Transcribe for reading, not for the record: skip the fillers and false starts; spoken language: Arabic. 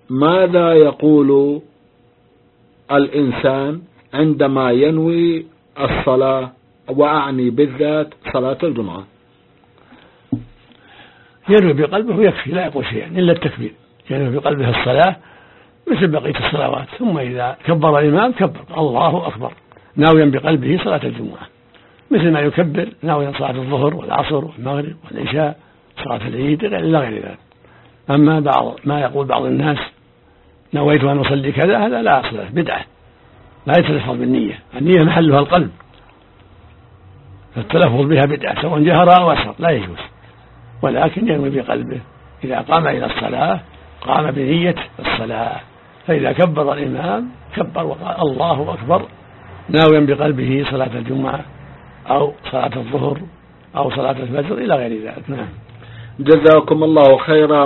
ماذا يقول الإنسان عندما ينوي الصلاة، وأعني بالذات صلاة الجمعة؟ ينوي بقلبه ويكفي، لا يقول شيئا إلا التكبير، ينوي بقلبه الصلاة مثل بقية الصلوات، ثم إذا كبر الإمام كبر الله أكبر ناويا بقلبه صلاة الجمعة، مثل ما يكبر ناويا صلاة الظهر والعصر والمغرب والعشاء صلاة العيد إلى غير ذلك. أما ما يقول بعض الناس نويت أن أصلي كذا، هذا لا أصل له، بدعة، لا يتلفظ بالنية، النية محلها القلب، فالتلفظ بها بدعة سواء جهر أو أسر لا يجوز، ولكن ينوي بقلبه إذا قام إلى الصلاة قام بنية الصلاة، فإذا كبر الإمام كبر وقال الله أكبر ناويا بقلبه صلاة الجمعة أو صلاة الظهر أو صلاة الفجر إلى غير ذلك. نعم. جزاكم الله خيرا.